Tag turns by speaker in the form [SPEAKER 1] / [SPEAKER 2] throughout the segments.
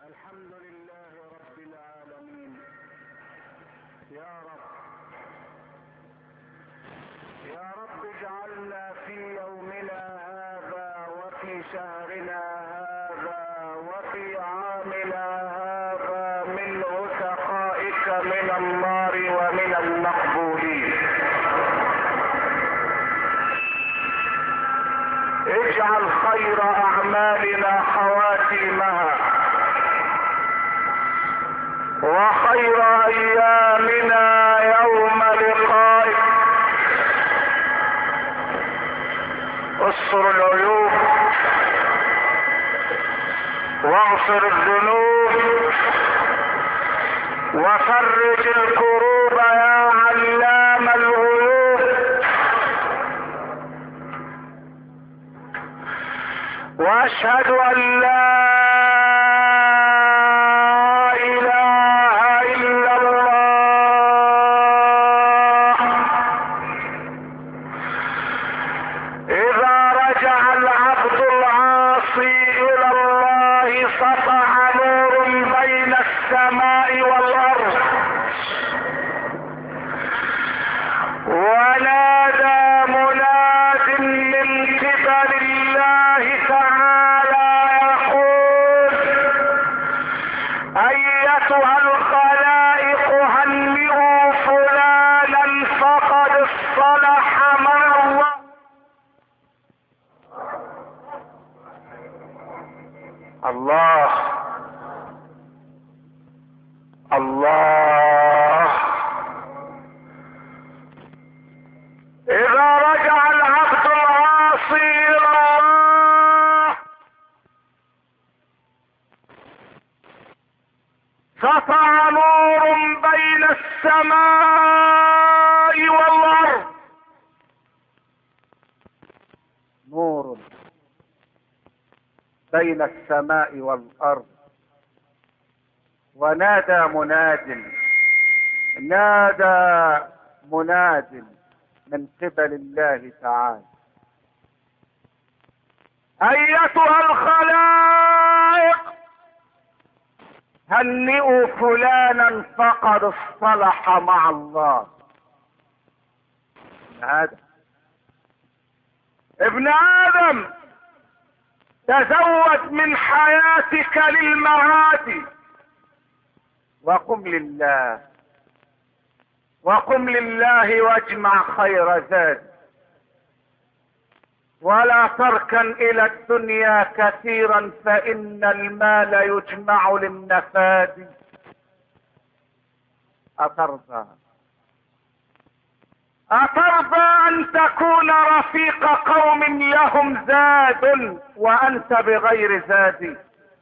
[SPEAKER 1] الحمد لله رب العالمين. يا رب اجعلنا في يومنا هذا وفي شهرنا هذا وفي عامنا هذا من عتقائك من النار ومن المقبولين. اجعل خير اعمالنا خواتيمها وخير ايامنا يوم لقائك. استر العيوب واغفر الذنوب وفرج الكروب يا علام الغيوب. واشهد ان لا سطع نور بين السماء والارض. نور بين السماء والارض. ونادى مناد من قبل الله تعالى: ايتها الخلائق هنئوا فلانا فقد اصطلح مع الله. ابن آدم تزود من حياتك للمعاد وقم لله واجمع خير زاد، ولا تركن الى الدنيا كثيرا فان المال يجمع للنفاد. اترضى ان تكون رفيق قوم لهم زاد وانت بغير زاد؟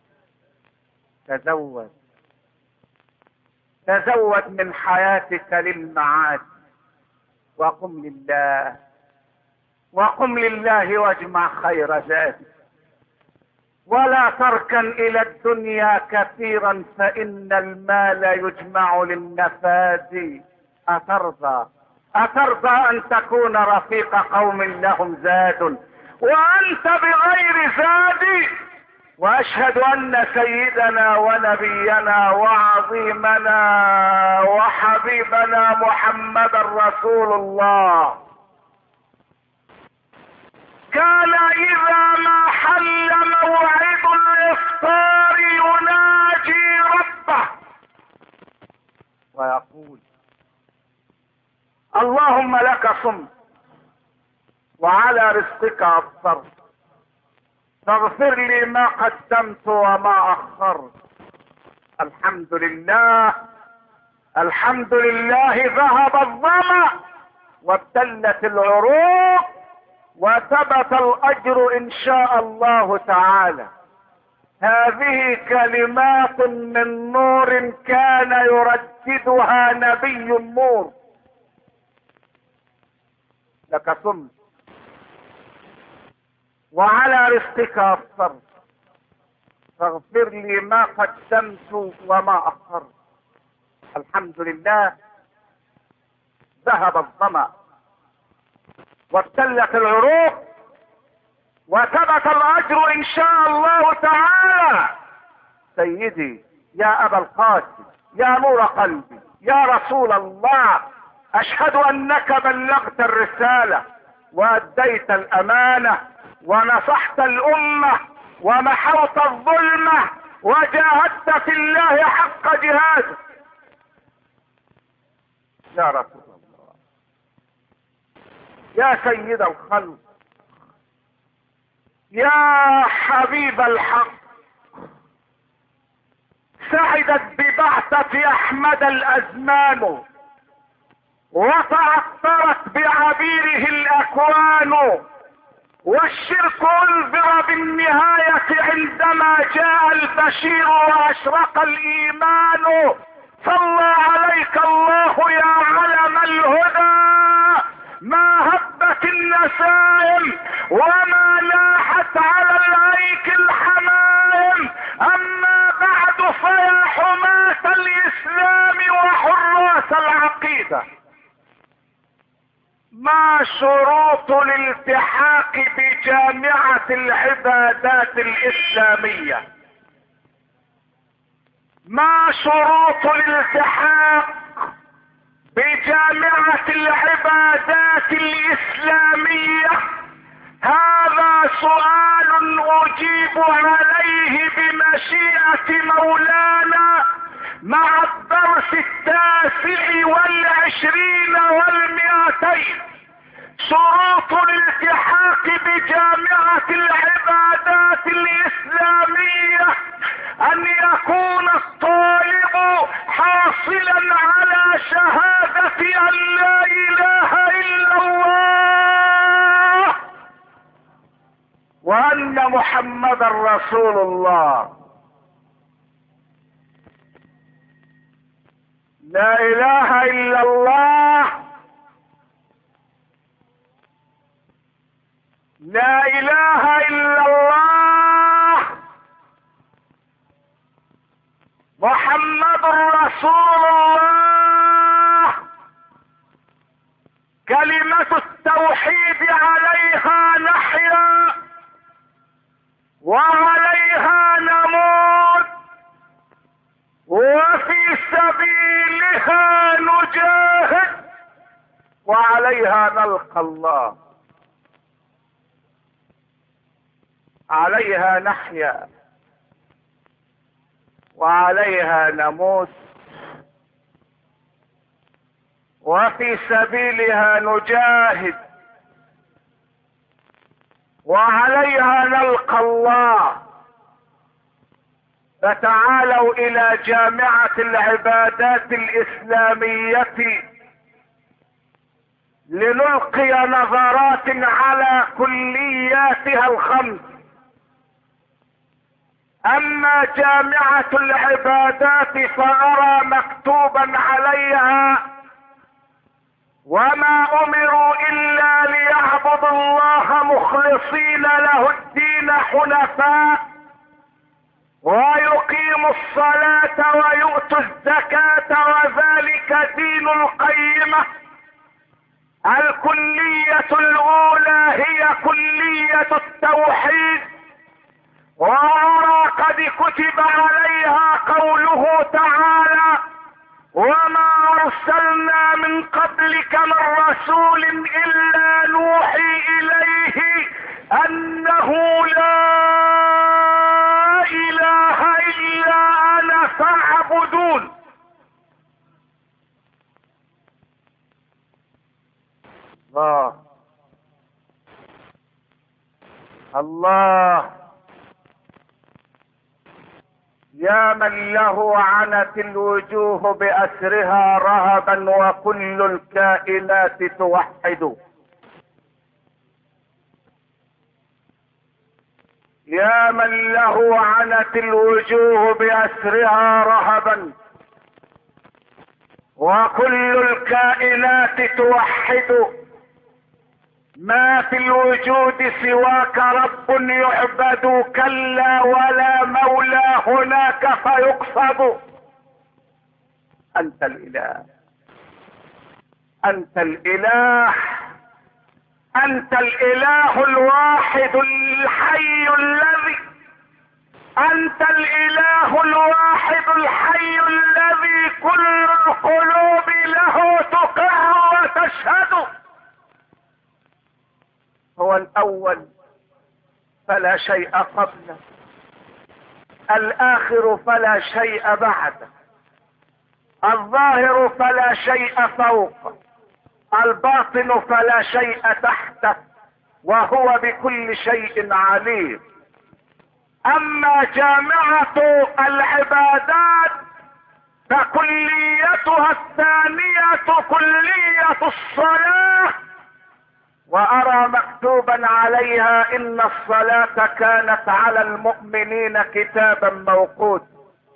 [SPEAKER 1] تزود من حياتك للمعاد وقم لله واجمع خير زاد، ولا تركن الى الدنيا كثيرا فان المال يجمع للنفاد. اترضى ان تكون رفيق قوم لهم زاد وانت بغير زاد؟ واشهد ان سيدنا ونبينا وعظيمنا وحبيبنا محمد رسول الله كان اذا ما حل موعد الافطار يناجي ربه ويقول: اللهم لك صمت وعلى رزقك افطرت فاغفر لي ما قدمت وما اخرت. الحمد لله ذهب الظمأ وابتلت العروق وثبت الاجر ان شاء الله تعالى. هذه كلمات من نور كان يرددها نبي النور. لك صمت وعلى رزقك افطرت فاغفر لي ما قدمت وما اخرت. الحمد لله ذهب الظمأ وابتلت العروق وثبت الاجر ان شاء الله تعالى. سيدي يا ابا القاسم يا نور قلبي يا رسول الله، اشهد انك بلغت الرسالة واديت الامانة ونصحت الامة ومحوت الظلمة وجاهدت في الله حق جهاده. يا رسول الله يا سيد الخلق يا حبيب الحق، سعدت ببعثة احمد الازمان وتعطرت بعبيره الاكوان، والشرك انذر بالنهاية عندما جاء البشير واشرق الايمان. صلى عليك الله يا علم الهدى، ما هبت النسائم وما لاحت على الايك الحمائم، اما بعد فيا حماة الاسلام وحراس العقيدة، ما شروط الالتحاق بجامعة العبادات الاسلامية؟ ما شروط الالتحاق بجامعة العبادات الاسلامية؟ هذا سؤال اجيب عليه بمشيئة مولانا مع الدرس 29 و200. شروط الالتحاق بجامعة العبادات الاسلامية: ان يكون الطالب حاصلا على شهادة ان لا اله الا الله وان محمدا رسول الله. لا اله الا الله، لا اله الا الله، محمد رسول الله. كلمة التوحيد عليها نحيا وعليها نموت وفي سبيلها نجاهد وعليها نلقى الله. عليها نحيا وعليها نموت وفي سبيلها نجاهد وعليها نلقى الله. فتعالوا الى جامعة العبادات الاسلامية لنلقي نظرات على كلياتها الخمس. اما جامعة العبادات فارى مكتوبا عليها: وما امروا الا ليعبدوا الله مخلصين له الدين حنفاء ويقيموا الصلاة ويؤتوا الزكاة وذلك دين القيمة. الكلية الاولى هي كلية التوحيد، وأرى قد كتب عليها قوله تعالى: وما ارسلنا من قبلك من رسول الا نوحي اليه انه لا اله الا انا فاعبدون. الله الله، يا من له عنت الوجوه بأسرها رهبا وكل الكائنات توحد. يا من له عنت الوجوه بأسرها رهبا وكل الكائنات توحد. ما في الوجود سواك رب يعبد، كلا ولا مولى هناك فيقصد. انت الاله، انت الاله، انت الاله الواحد الحي الذي انت الاله الواحد الحي الذي كل القلوب له تقر وتشهد. هو الاول فلا شيء قبله، الاخر فلا شيء بعده، الظاهر فلا شيء فوقه، الباطن فلا شيء تحته، وهو بكل شيء عليم. اما جامعة العبادات فكليتها الثانية كلية الصلاة، وارى مكتوبا عليها ان الصلاة كانت على المؤمنين كتابا موقوتا.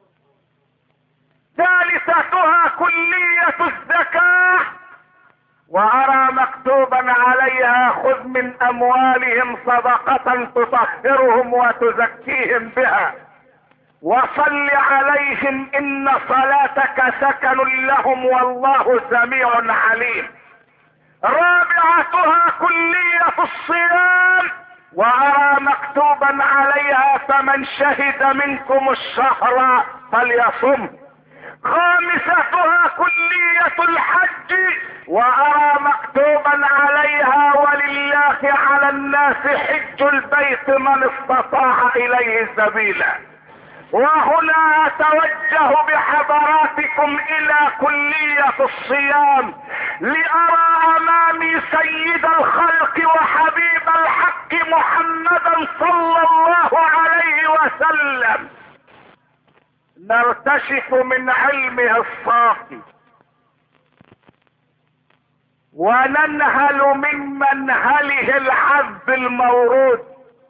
[SPEAKER 1] ثالثتها كلية الزكاة، وارى مكتوبا عليها خذ من اموالهم صدقة تطهرهم وتزكيهم بها وصل عليهم ان صلاتك سكن لهم والله سميع عليم. رابعتها كلية الصيام، وارى مكتوبا عليها فمن شهد منكم الشهر فليصم. خامستها كلية الحج، وارى مكتوبا عليها ولله على الناس حج البيت من استطاع اليه سبيلا. وهنا اتوجه بحضراتكم الى كلية الصيام لارى امامي سيد الخلق وحبيب الحق محمدا صلى الله عليه وسلم نرتشف من علمه الصافي وننهل من منهله العذب المورود.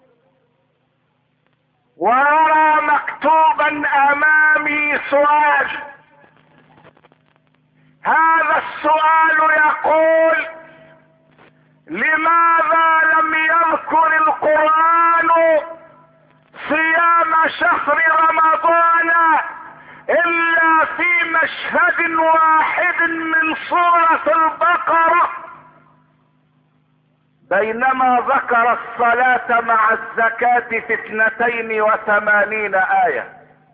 [SPEAKER 1] وارى مكتوبا امامي سؤال، هذا السؤال يقول: لماذا لم يذكر القرآن صيام شهر رمضان الا في مشهد واحد من سورة البقرة، بينما ذكر الصلاة مع الزكاة في 82 آية،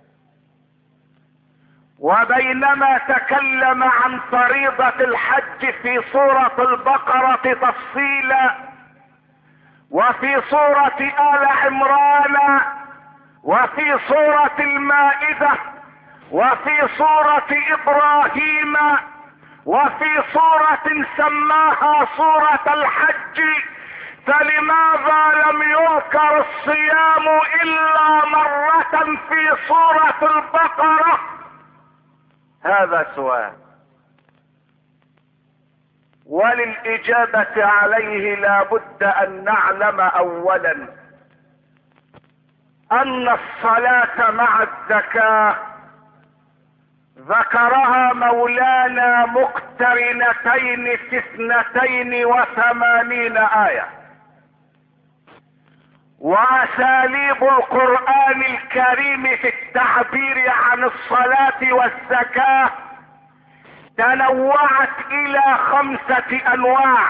[SPEAKER 1] وبينما تكلم عن فريضة الحج في سورة البقرة تفصيلا، وفي سورة آل عمران، وفي سورة المائدة، وفي سورة إبراهيم، وفي سورة سماها سورة الحج، فلماذا لم يذكر الصيام إلا مرة في سورة البقرة؟ هذا سؤال، وللإجابة عليه لا بد أن نعلم أولا أن الصلاة مع الزكاة ذكرها مولانا مقترنتين في 82 آية. وأساليب القرآن الكريم في التعبير عن الصلاة والزكاة تنوعت إلى 5 أنواع،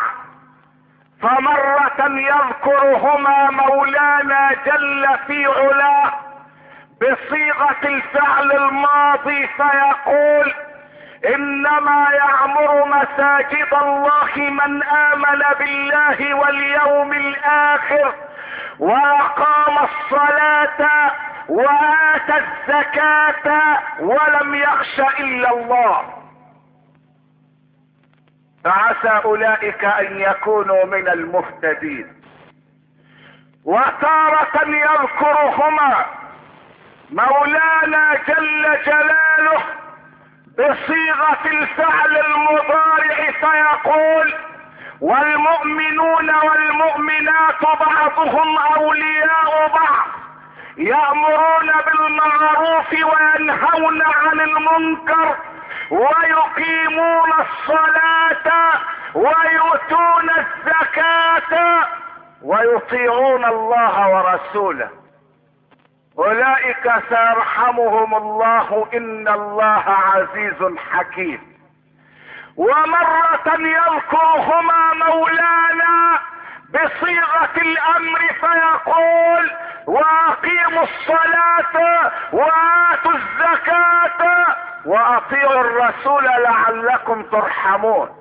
[SPEAKER 1] فمرة يذكرهما مولانا جل في علاه بصيغة الفعل الماضي فيقول: انما يعمر مساجد الله من امن بالله واليوم الاخر واقام الصلاة واتى الزكاة ولم يخش الا الله. فعسى اولئك ان يكونوا من المهتدين. وتارة يذكرهما مولانا جل جلاله بصيغة الفعل المضارع فيقول: والمؤمنون والمؤمنات بعضهم اولياء بعض يأمرون بالمعروف وينهون عن المنكر ويقيمون الصلاة ويؤتون الزكاة ويطيعون الله ورسوله، اولئك سيرحمهم الله ان الله عزيز حكيم. ومرة يذكرهما مولانا بصيغة الامر فيقول: واقيموا الصلاة واتوا الزكاة واطيعوا الرسول لعلكم ترحمون.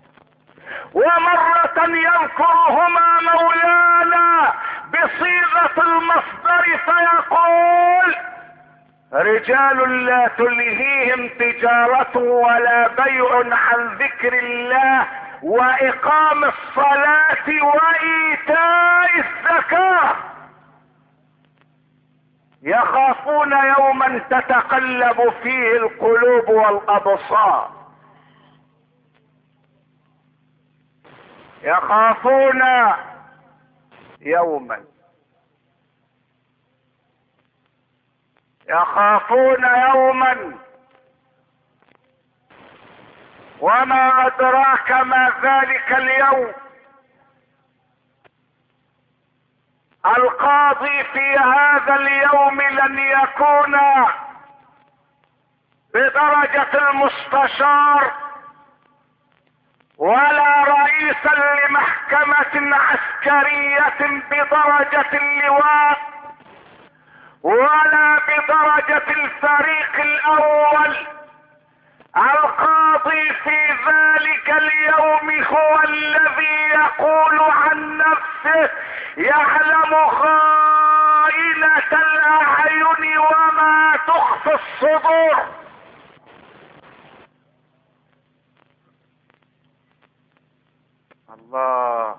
[SPEAKER 1] ومرة يذكرهما مولانا بصيغة المصدر فيقول رجال لا تلهيهم تجارة ولا بيع عن ذكر الله واقام الصلاة وايتاء الزكاة يخافون يوما تتقلب فيه القلوب والابصار. يخافون يوما، يخافون يوما، وما ادراك ما ذلك اليوم. القاضي في هذا اليوم لن يكون بدرجة المستشار ولا رئيسا لمحكمة عسكرية بدرجة اللواء ولا بدرجة الفريق الاول. القاضي في ذلك اليوم هو الذي يقول عن نفسه يعلم خائنة الاعين وما تخفي الصدور. الله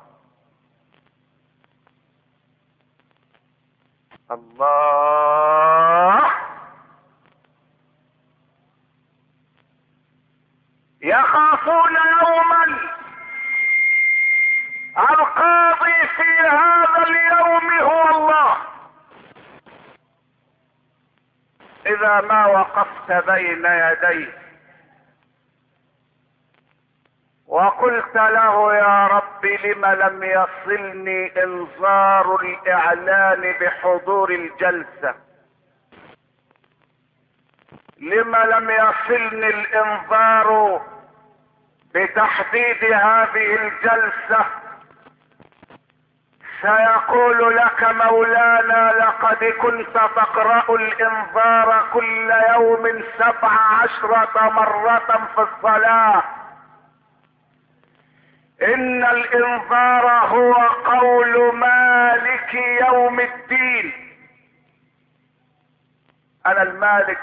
[SPEAKER 1] الله. يخافون يوما. القاضي في هذا اليوم هو الله. اذا ما وقفت بين يديه وقلت له يا رب لم لم يصلني انذار الاعلان بحضور الجلسة، لم لم يصلني الانذار بتحديد هذه الجلسة، سيقول لك مولانا لقد كنت تقرأ الانذار كل يوم 17 مرة في الصلاة. ان الانذار هو قول مالك يوم الدين. انا المالك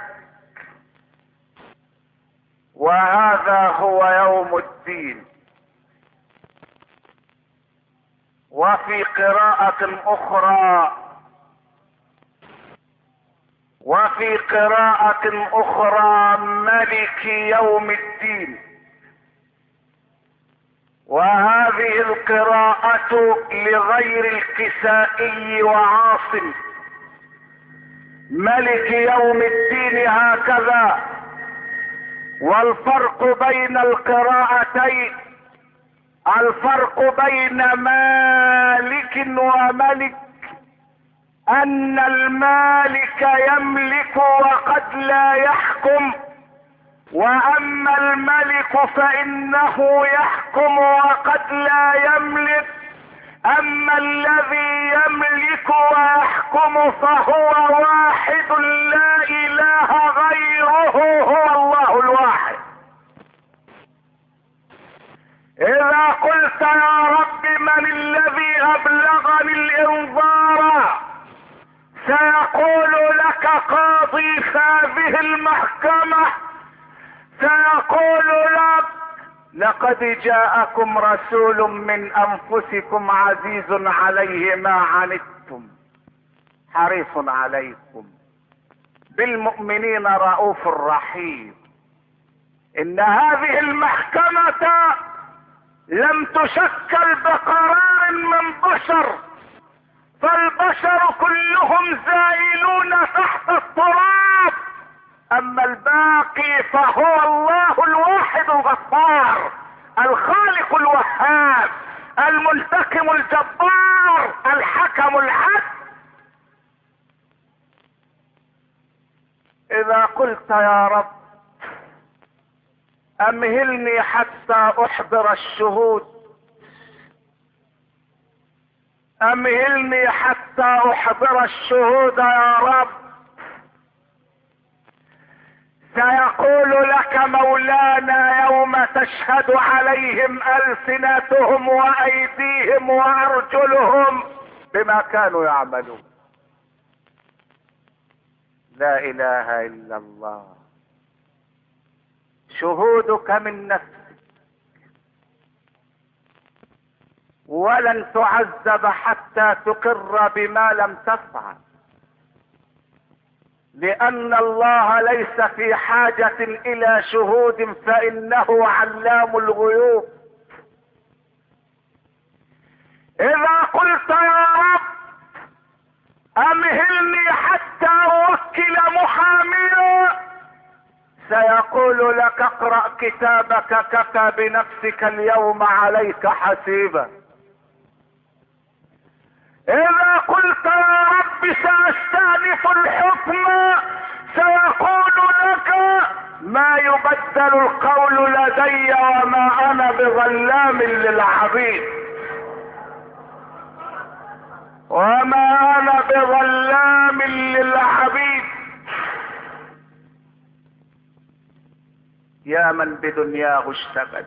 [SPEAKER 1] وهذا هو يوم الدين. وفي قراءة اخرى ملك يوم الدين. وهذه القراءة لغير الكسائي وعاصم. ملك يوم الدين هكذا. والفرق بين القراءتين الفرق بين مالك وملك ان المالك يملك وقد لا يحكم، واما الملك فانه يحكم وقد لا يملك. اما الذي يملك ويحكم فهو واحد لا اله غيره، هو الله الواحد. اذا قلت يا رب من الذي ابلغني الانذار، سيقول لك قاضي هذه المحكمة، سيقول لك لقد جاءكم رسول من انفسكم عزيز عليه ما عنتم حريص عليكم بالمؤمنين رؤوف رحيم. ان هذه المحكمة لم تشكل بقرار من بشر، فالبشر كلهم زائلون تحت التراب. اما الباقي فهو الله الواحد الغفار الخالق الوهاب المنتقم الجبار الحكم العدل. اذا قلت يا رب امهلني حتى احضر الشهود، امهلني حتى احضر الشهود يا رب. سيقول لك مولانا يوم تشهد عليهم ألسنتهم وأيديهم وأرجلهم بما كانوا يعملون. لا إله إلا الله. شهودك من نفسك، ولن تعذب حتى تقر بما لم تفعل، لأن الله ليس في حاجة إلى شهود، فإنه علام الغيوب. إذا قلت يا رب أمهلني حتى أوكل محاميا، سيقول لك اقرأ كتابك كفى بنفسك اليوم عليك حسيبا. إذا قلت يا رب سأستأنف الحكم، سيقول لك ما يبدل القول لدي وما أنا بظلام للعبيد، وما أنا بظلام للعبيد. يا من بدنياه اشتغل،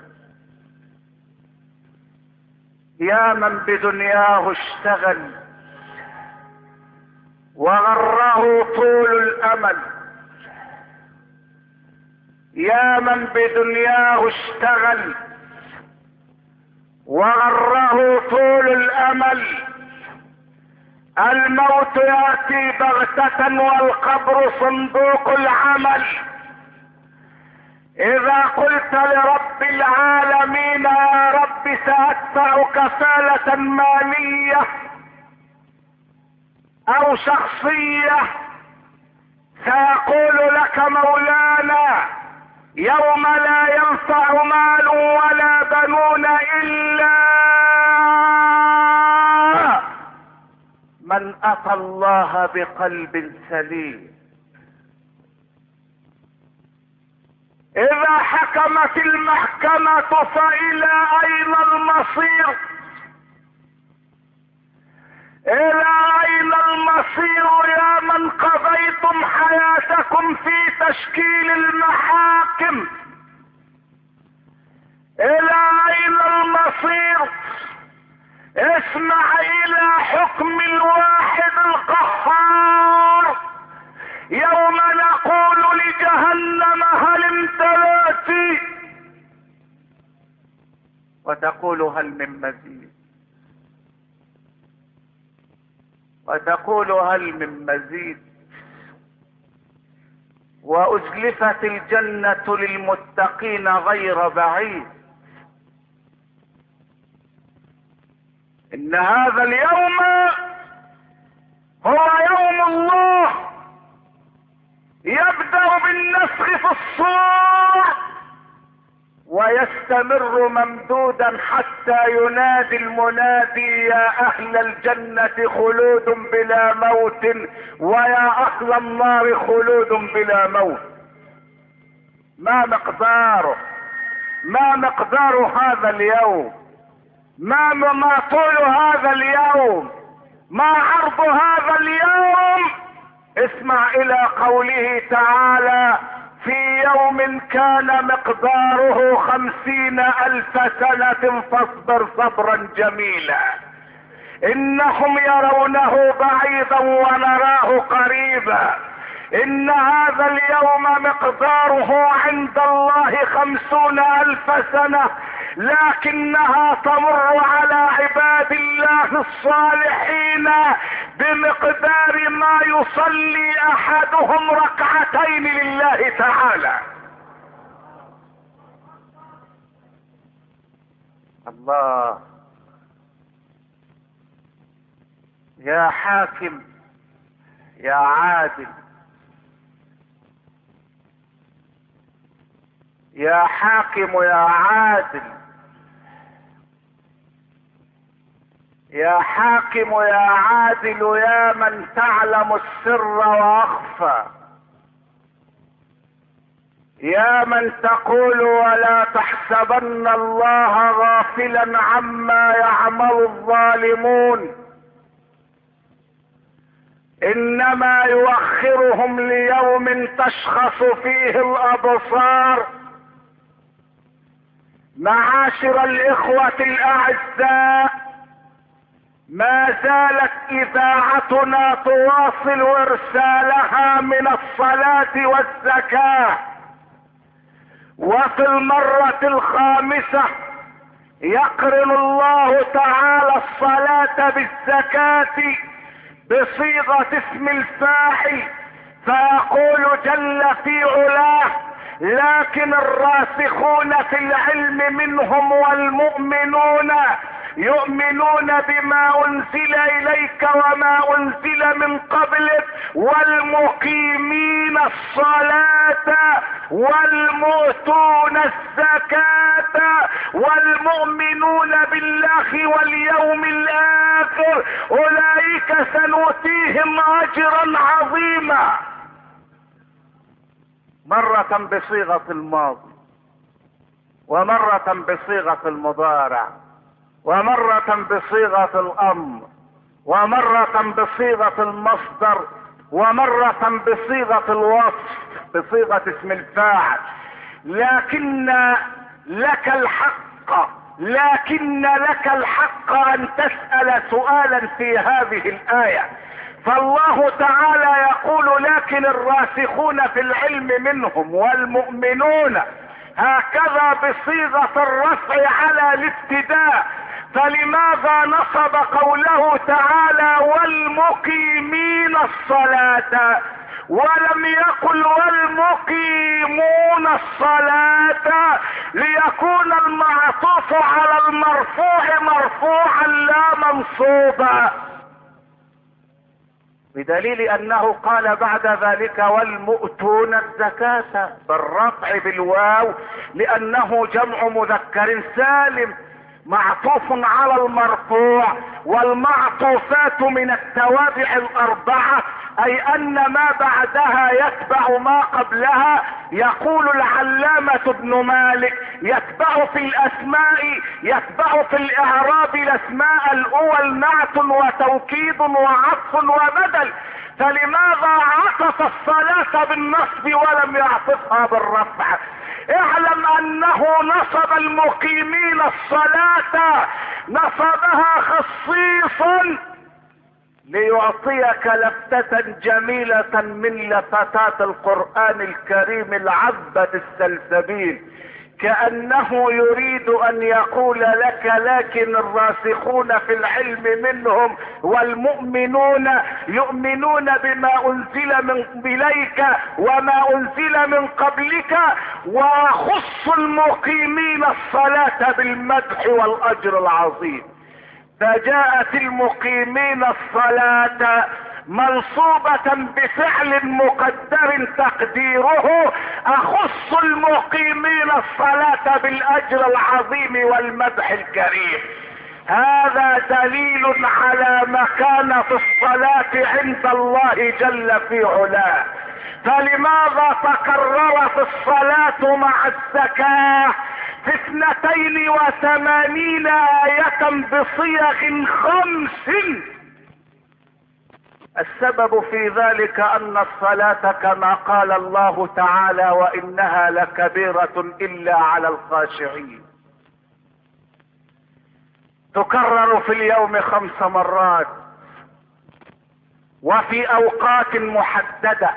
[SPEAKER 1] يا من بدنياه اشتغل وغره طول الامل، يا من بدنياه اشتغل وغره طول الامل. الموت ياتي بغتة والقبر صندوق العمل. اذا قلت لرب العالمين يا رب سأدفع كفالة مالية او شخصية، سيقول لك مولانا يوم لا ينفع مال ولا بنون الا من اتى الله بقلب سليم. اذا حكمت المحكمة فالى اين المصير؟ الى اين المصير يا من قضيتم حياتكم في تشكيل المحاكم؟ الى اين المصير؟ اسمع الى حكم الواحد القهار. يوم نقول لجهنم هل امتلأت، وتقول هل من مزيد، وتقول هل من مزيد. وأزلفت الجنة للمتقين غير بعيد. إن هذا اليوم هو يوم الله، يبدأ بالنفخ في الصور ويستمر ممدودا حتى ينادي المنادي يا اهل الجنة خلود بلا موت ويا اهل النار خلود بلا موت. ما مقداره؟ ما مقدار هذا اليوم؟ ما طول هذا اليوم؟ ما عرض هذا اليوم؟ اسمع الى قوله تعالى في يوم كان مقداره 50,000 سنة فاصبر صبرا جميلا. انهم يرونه بعيدا ونراه قريبا. ان هذا اليوم مقداره عند الله 50,000 سنة، لكنها تمر على عباد الله الصالحين بمقدار ما يصلي احدهم ركعتين لله تعالى. الله. يا حاكم يا عادل، يا حاكم يا عادل، يا حاكم يا عادل، يا من تعلم السر واخفى، يا من تقول ولا تحسبن الله غافلا عما يعمل الظالمون انما يؤخرهم ليوم تشخص فيه الابصار. معاشر الاخوة الاعزاء، ما زالت اذاعتنا تواصل ارسالها من الصلاة والزكاة، وفي المرة الخامسة يقرن الله تعالى الصلاة بالزكاة بصيغة اسم الفاعل، فيقول جل في علاه: لكن الراسخون في العلم منهم والمؤمنون يؤمنون بما انزل اليك وما انزل من قبلك والمقيمين الصلاة والمؤتون الزكاة والمؤمنون بالله واليوم الاخر اولئك سنؤتيهم اجرا عظيما. مرة بصيغة الماضي، ومرة بصيغة المضارع، ومرة بصيغة الامر، ومرة بصيغة المصدر، ومرة بصيغة الوصف بصيغة اسم الفاعل. لكن لك الحق ان تسأل سؤالا في هذه الآية. فالله تعالى يقول: لكن الراسخون في العلم منهم والمؤمنون، هكذا بصيغة الرفع على الابتداء. فلماذا نصب قوله تعالى والمقيمين الصلاة ولم يقل والمقيمون الصلاة ليكون المعطوف على المرفوع مرفوعا لا منصوبا؟ بدليل انه قال بعد ذلك والمؤتون الزكاة بالرفع بالواو، لانه جمع مذكر سالم معطوف على المرفوع، والمعطوفات من التوابع الاربعة، اي ان ما بعدها يتبع ما قبلها. يقول العلامة ابن مالك: يتبع في الاسماء، يتبع في الاعراب الاسماء الاول نعت وتوكيد وعطف وبدل، فلماذا عطف الصلاة بالنصب ولم يعطفها بالرفع؟ اعلم انه نصب المقيمين الصلاة، نصبها خصيصا ليعطيك لفتة جميلة من لفتات القرآن الكريم العذبة السلسبيل، كأنه يريد ان يقول لك: لكن الراسخون في العلم منهم والمؤمنون يؤمنون بما انزل من اليك وما انزل من قبلك، وخص المقيمين الصلاة بالمدح والاجر العظيم. فجاءت المقيمين الصلاة منصوبة بفعل مقدر تقديره: اخص المقيمين الصلاة بالاجر العظيم والمدح الكريم. هذا دليل على مكانة الصلاة عند الله جل في علاه. فلماذا تكررت الصلاة مع الزكاة في 82 آية بصيغ 5؟ السبب في ذلك ان الصلاة كما قال الله تعالى: وانها لكبيرة الا على الخاشعين. تكرر في اليوم 5 مرات وفي اوقات محددة،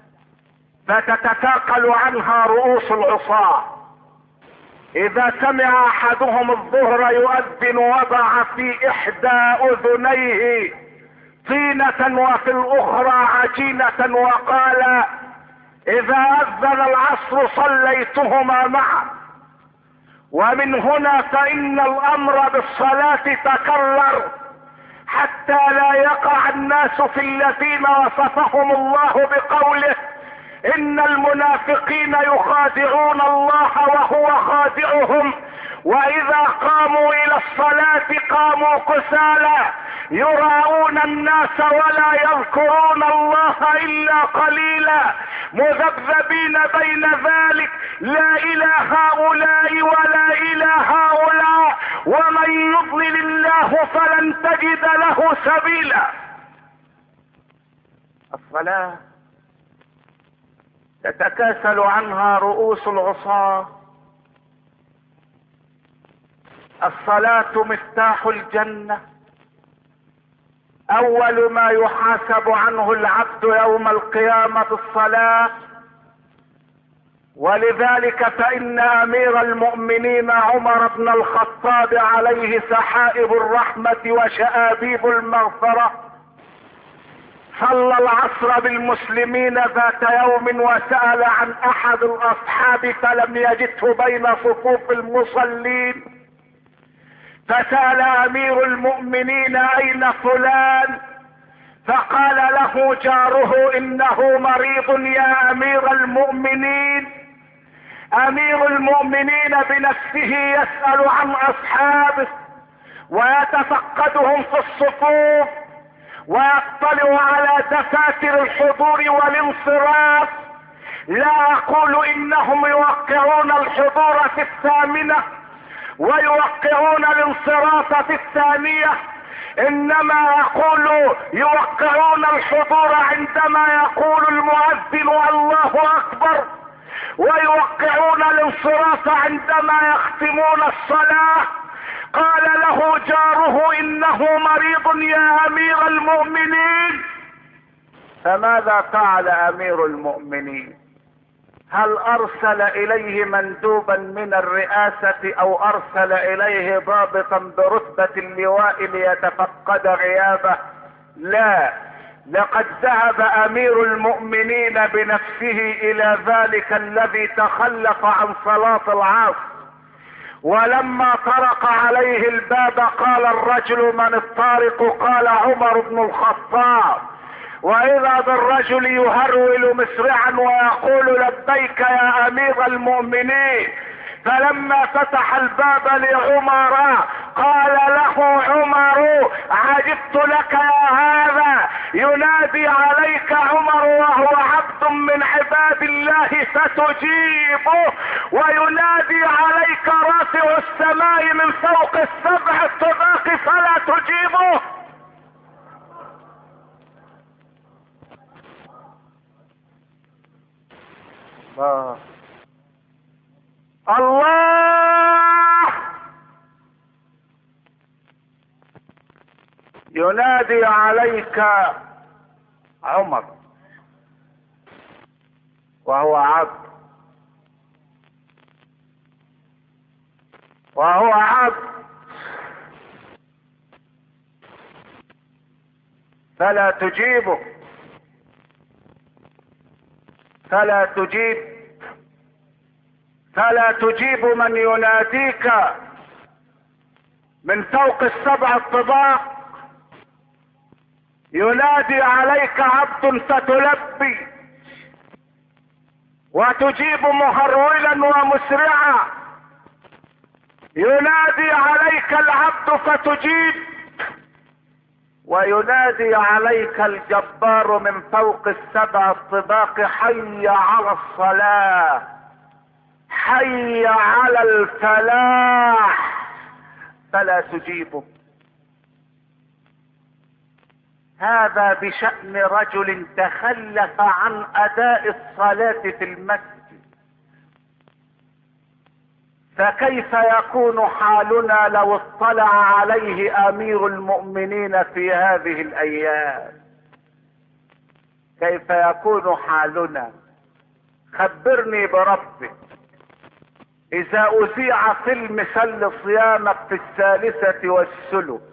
[SPEAKER 1] فتتثاقل عنها رؤوس العصاة. اذا سمع احدهم الظهر يؤذن وضع في احدى اذنيه طينة وفي الاخرى عجينة وقال: اذا اذن العصر صليتهما معا. ومن هنا فان الامر بالصلاة تكرر حتى لا يقع الناس في الذين وصفهم الله بقوله: ان المنافقين يخادعون الله وهو خادعهم واذا قاموا الى الصلاة قاموا كسالى يراءون الناس ولا يذكرون الله الا قليلا مذبذبين بين ذلك لا الى هؤلاء ولا الى هؤلاء ومن يضلل الله فلن تجد له سبيلا. الصلاة تتكاسل عنها رؤوس العصاة. الصلاة مفتاح الجنة، اول ما يحاسب عنه العبد يوم القيامة الصلاة. ولذلك فإن أمير المؤمنين عمر بن الخطاب عليه سحائب الرحمة وشآبيب المغفرة صلى العصر بالمسلمين ذات يوم، وسأل عن أحد الأصحاب فلم يجده بين صفوف المصلين، فسأل أمير المؤمنين أين فلان؟ فقال له جاره إنه مريض يا أمير المؤمنين. أمير المؤمنين بنفسه يسأل عن أصحابه ويتفقدهم في الصفوف ويطلع على دفاتر الحضور والانصراف. لا أقول إنهم يوقعون الحضور في 8 ويوقعون الانصراف في 2، انما يقول يوقعون الحضور عندما يقول المؤذن الله اكبر، ويوقعون الانصراف عندما يختمون الصلاة. قال له جاره انه مريض يا امير المؤمنين. فماذا فعل امير المؤمنين؟ هل ارسل اليه مندوبا من الرئاسة او ارسل اليه ضابطا برتبة اللواء ليتفقد غيابه؟ لا، لقد ذهب امير المؤمنين بنفسه الى ذلك الذي تخلف عن صلاة العصر، ولما طرق عليه الباب قال الرجل من الطارق؟ قال عمر بن الخطاب. واذا بالرجل يهرول مسرعا ويقول لبيك يا امير المؤمنين. فلما فتح الباب لعمر قال له عمر عجبت لك يا هذا، ينادي عليك عمر وهو عبد من عباد الله فتجيبه، وينادي عليك رافع السماء من فوق 7 الطباق فلا تجيبه. الله ينادي عليك عمر وهو عبد، فلا تجيبه، فلا تجيب من يناديك من فوق 7 الطباق. ينادي عليك عبد فتلبي وتجيب مهرولا ومسرعا، ينادي عليك العبد فتجيب، وينادي عليك الجبار من فوق 7 الطباق حي على الصلاة، حي على الفلاح، فلا تجيبه. هذا بشأن رجل تخلف عن اداء الصلاة في المسجد. فكيف يكون حالنا لو اطلع عليه امير المؤمنين في هذه الايام؟ كيف يكون حالنا؟ خبرني بربك. اذا اذيع فيلم سل صيامك في 1:03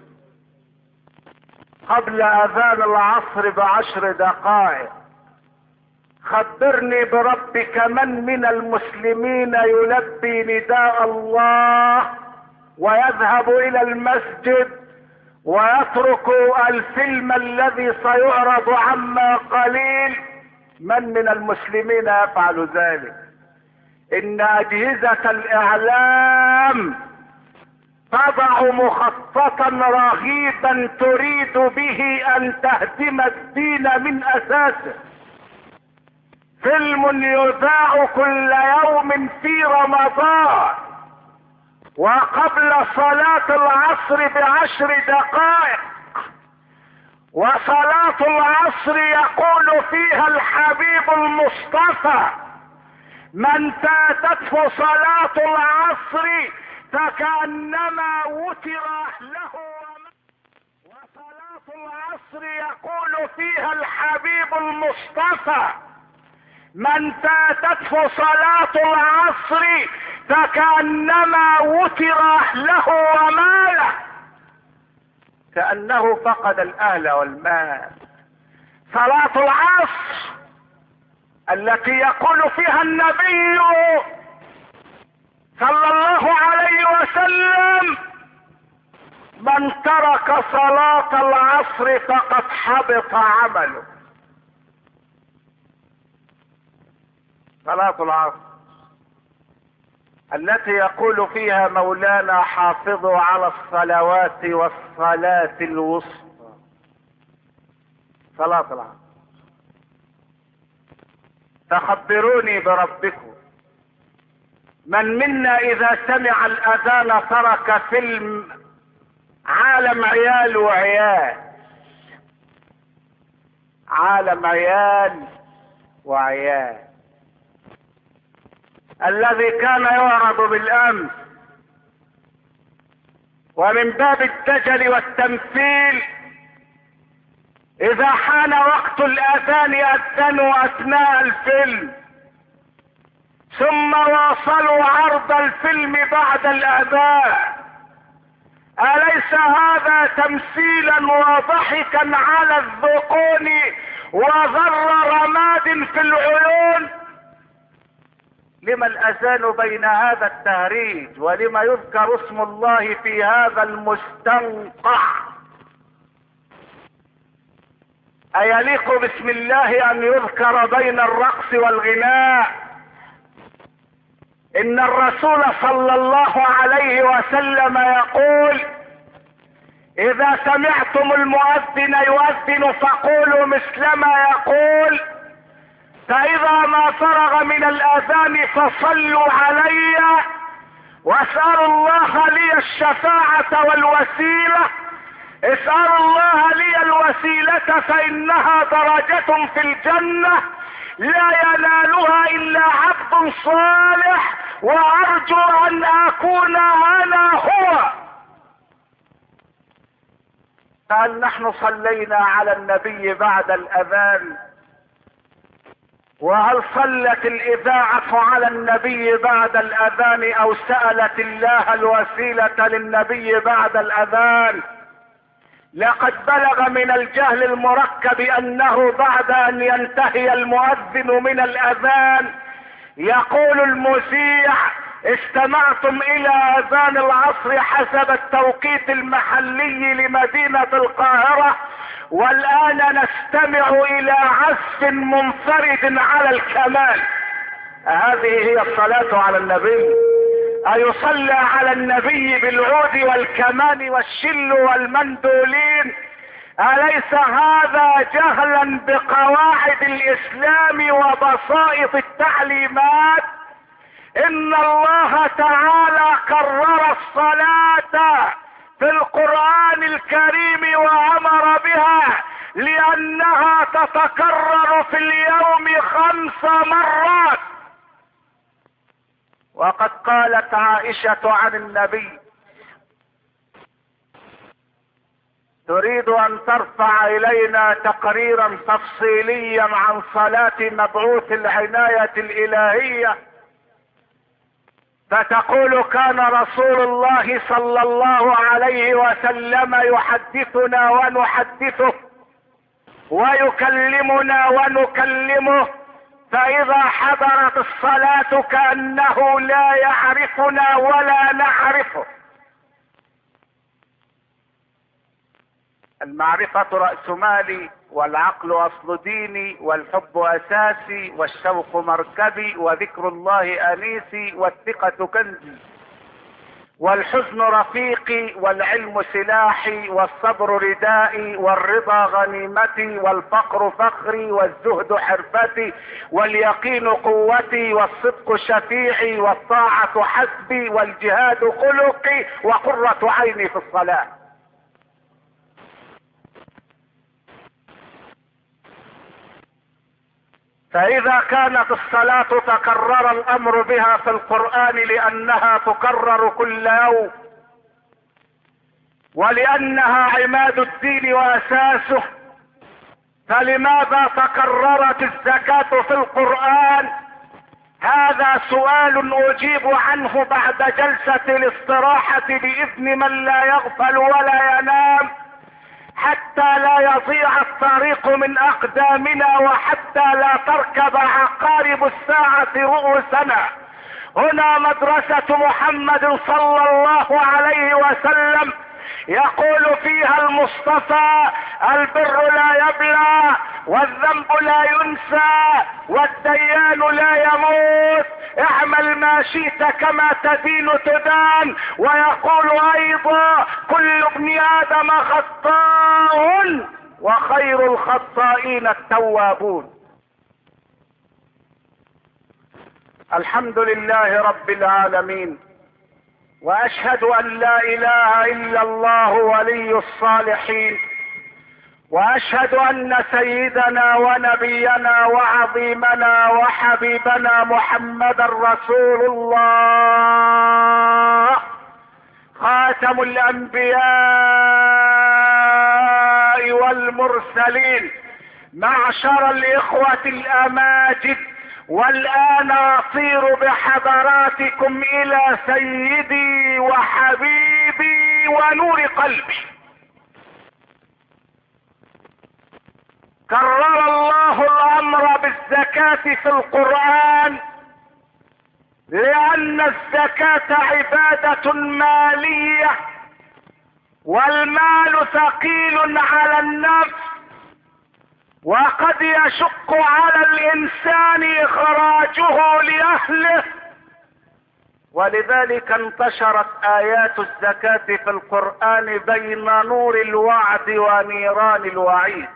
[SPEAKER 1] قبل اذان العصر ب10 دقائق، خبرني بربك من المسلمين يلبي نداء الله ويذهب الى المسجد ويترك الفيلم الذي سيعرض عما قليل؟ من المسلمين يفعل ذلك؟ ان اجهزة الاعلام تضع مخططا رهيبا تريد به ان تهدم الدين من اساسه. فيلم يذاع كل يوم في رمضان وقبل صلاة العصر ب10 دقائق، وصلاة العصر يقول فيها الحبيب المصطفى: من فاتته صلاة العصر فكأنما وتر أهله. وصلاة العصر يقول فيها الحبيب المصطفى: من فاتته صلاة العصر فكأنما وتر أهله وماله، كأنه فقد الأهل والمال. صلاة العصر التي يقول فيها النبي صلى الله عليه وسلم: من ترك صلاة العصر فقد حبط عمله. صلاة العصر التي يقول فيها مولانا: حافظوا على الصلوات والصلاة الوسطى. صلاة العصر. فخبروني بربكم، من منا اذا سمع الاذان ترك فيلم عالم عيال وعيال، عالم عيال وعيال الذي كان يعرض بالامس، ومن باب الدجل والتمثيل اذا حان وقت الاذان اذنوا اثناء الفيلم، ثم واصلوا عرض الفيلم بعد الاذان. اليس هذا تمثيلا وضحكا على الذقون وغر رماد في العيون؟ لما الاذان بين هذا التهريج؟ ولما يذكر اسم الله في هذا المستنقع؟ ايليق باسم الله ان يذكر بين الرقص والغناء؟ ان الرسول صلى الله عليه وسلم يقول: اذا سمعتم المؤذن يؤذن فقولوا مثل ما يقول، فاذا ما فرغ من الاذان فصلوا علي واسألوا الله لي الشفاعة والوسيلة. اسألوا الله لي الوسيلة فانها درجة في الجنة لا ينالها الا عبد صالح، وارجو ان اكون انا هو. فهل نحن صلينا على النبي بعد الاذان؟ وهل صلت الاذاعة على النبي بعد الاذان او سألت الله الوسيلة للنبي بعد الاذان؟ لقد بلغ من الجهل المركب انه بعد ان ينتهي المؤذن من الاذان يقول المذيع: استمعتم الى اذان العصر حسب التوقيت المحلي لمدينة القاهرة، والان نستمع الى عزف منفرد على الكمال. هذه هي الصلاة على النبي؟ ايصلى على النبي بالعود والكمان والشل والمندولين؟ اليس هذا جهلا بقواعد الاسلام وبسائط التعليمات؟ ان الله تعالى كرر الصلاة في القرآن الكريم وامر بها لانها تتكرر في اليوم 5 مرات. وقد قالت عائشة عن النبي: تريد ان ترفع الينا تقريرا تفصيليا عن صلاة مبعوث العناية الالهية، فتقول: كان رسول الله صلى الله عليه وسلم يحدثنا ونحدثه ويكلمنا ونكلمه، فاذا حضرت الصلاة كأنه لا يعرفنا ولا نعرفه. المعرفة رأس مالي، والعقل اصل ديني، والحب اساسي، والشوق مركبي، وذكر الله انيسي، والثقة كنزي، والحزن رفيقي، والعلم سلاحي، والصبر ردائي، والرضا غنيمتي، والفقر فخري، والزهد حرفتي، واليقين قوتي، والصدق شفيعي، والطاعة حسبي، والجهاد خلقي، وقرة عيني في الصلاة. فاذا كانت الصلاة تكرر الامر بها في القرآن لانها تكرر كل يوم ولانها عماد الدين واساسه، فلماذا تكررت الزكاة في القرآن؟ هذا سؤال اجيب عنه بعد جلسة الاستراحة باذن من لا يغفل ولا ينام، حتى لا يضيع الطريق من اقدامنا وحتى لا تركب عقارب الساعة رؤوسنا. هنا مدرسة محمد صلى الله عليه وسلم يقول فيها المصطفى: البر لا يبلى والذنب لا ينسى والديان لا يموت، اعمل ما شئت كما تدين تدان. ويقول ايضا: كل ابن ادم خطاء وخير الخطائين التوابون. الحمد لله رب العالمين، واشهد ان لا اله الا الله ولي الصالحين، واشهد ان سيدنا ونبينا وعظيمنا وحبيبنا محمدا رسول الله، خاتم الانبياء والمرسلين. معشر الاخوة الاماجد، والان اطير بحضراتكم الى سيدي وحبيبي ونور قلبي. كرر الله الامر بالزكاة في القرآن لان الزكاة عبادة مالية، والمال ثقيل على النفس، وقد يشق على الانسان اخراجه لاهله، ولذلك انتشرت ايات الزكاة في القرآن بين نور الوعد ونيران الوعيد.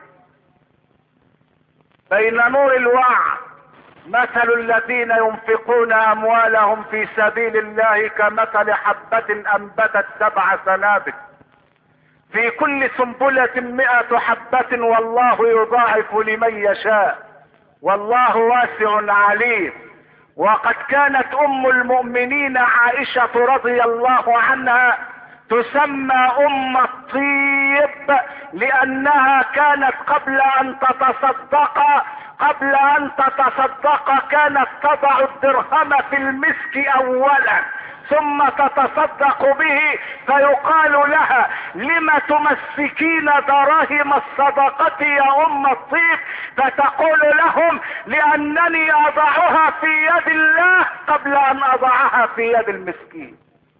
[SPEAKER 1] بين نور الوعد: مثل الذين ينفقون اموالهم في سبيل الله كمثل حبة انبتت 7 سنابل في كل سنبلة 100 حبة والله يضاعف لمن يشاء والله واسع عليم. وقد كانت ام المؤمنين عائشة رضي الله عنها تسمى ام الطيب لانها كانت قبل ان تتصدق كانت تضع الدرهم في المسك اولا ثم تتصدق به، فيقال لها: لم تمسكين دراهم الصدقة يا ام الطيب؟ فتقول لهم: لانني اضعها في يد الله قبل ان اضعها في يد المسكين.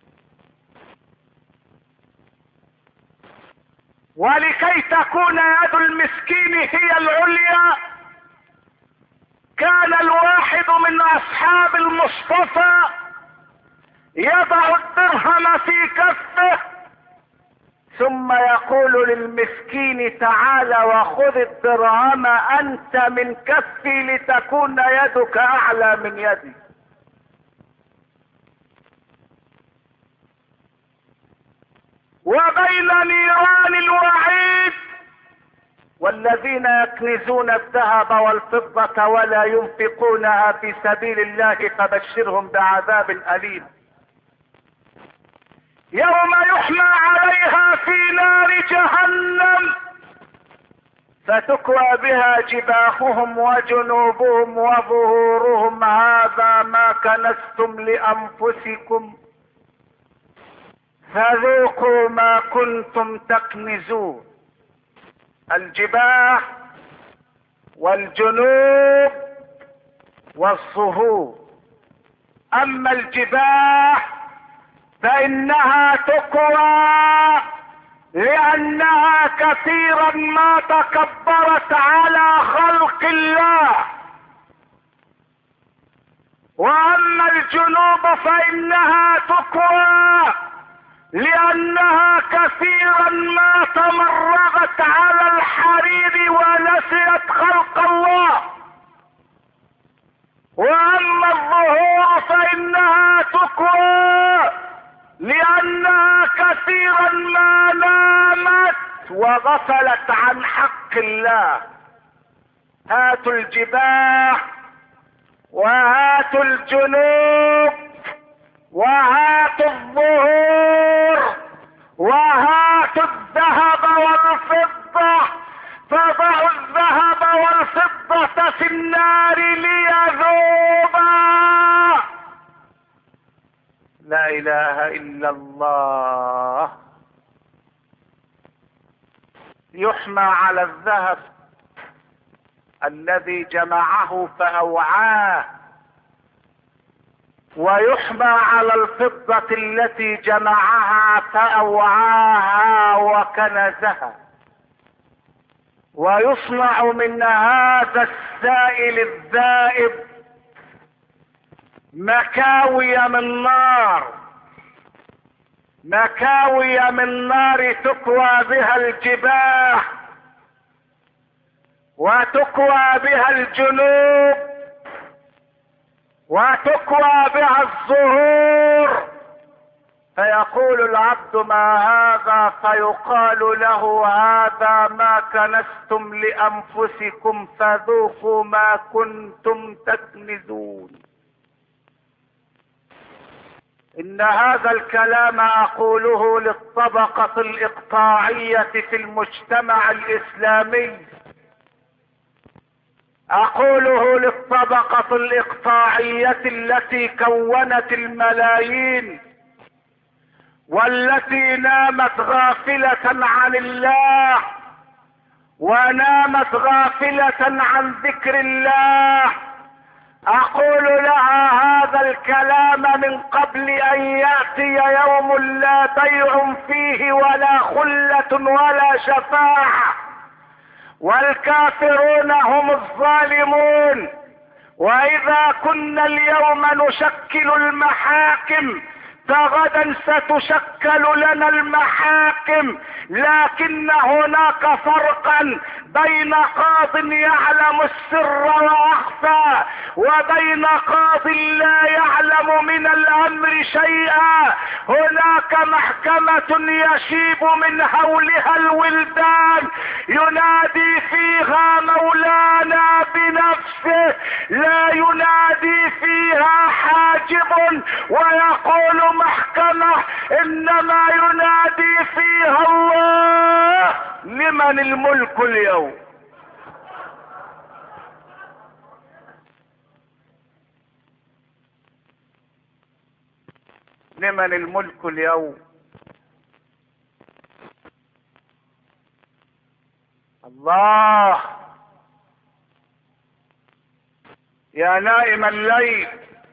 [SPEAKER 1] ولكي تكون يد المسكين هي العليا، كان الواحد من اصحاب المصطفى يضع الدرهم في كفه ثم يقول للمسكين: تعال وخذ الدرهم انت من كفي لتكون يدك اعلى من يدي. وبين نيران الوعيد: والذين يكنزون الذهب والفضة ولا ينفقونها في سبيل الله فبشرهم بعذاب أليم يوم يحمى عليها في نار جهنم فتكوى بها جباههم وجنوبهم وظهورهم هذا ما كنزتم لأنفسكم فذوقوا ما كنتم تكنزون. الجباه والجنوب والظهور. اما الجباه فانها تكوى لانها كثيرا ما تكبرت على خلق الله، واما الجنوب فانها تكوى لانها كثيرا ما تمرغت على الحرير ونسيت خلق الله، واما الظهور فانها تكوى لانها كثيرا ما نامت وغفلت عن حق الله. هاتوا الجباه وهاتوا الجنوب وهاتوا الظهور وهاتوا الذهب والفضة، فضعوا الذهب والفضة في النار ليذوبا. لا اله الا الله. يحمى على الذهب الذي جمعه فأوعاه، ويحمى على الفضة التي جمعها فأوعاها وكنزها، ويصنع من هذا السائل الذائب مكاوي من نار، مكاوي من نار تكوى بها الجباه وتكوى بها الجنوب وتكوى بها الظهور. فيقول العبد ما هذا؟ فيقال له هذا ما كنزتم لأنفسكم فذوقوا ما كنتم تكنزون. إن هذا الكلام أقوله للطبقة الإقطاعية في المجتمع الإسلامي، أقوله للطبقة الإقطاعية التي كونت الملايين والتي نامت غافلة عن الله ونامت غافلة عن ذكر الله. أقول لها هذا الكلام من قبل أن يأتي يوم لا بيع فيه ولا خلة ولا شفاعة، والكافرون هم الظالمون. وإذا كنا اليوم نشكل المحاكم فغدا ستشكل لنا المحاكم، لكن هناك فرقا بين قاض يعلم السر واخفى وبين قاض لا يعلم من الامر شيئا. هناك محكمة يشيب من هولها الولدان ينادي فيها مولانا بنفسه، لا ينادي فيها حاجب ويقول محكمة، انما ينادي فيها الله. لمن الملك اليوم؟ لمن الملك اليوم؟ الله. يا نائم الليل،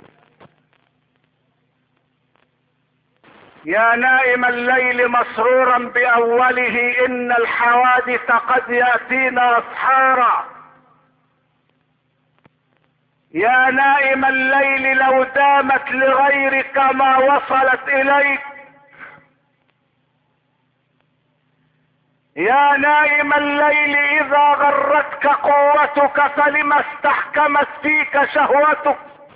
[SPEAKER 1] يا نائم الليل مسرورا بأوله، إن الحوادث قد يأتينا أسحارا. يا نائم الليل لو دامت لغيرك ما وصلت إليك. يا نائم الليل إذا غرتك قوتك فلما استحكمت فيك شهوتك.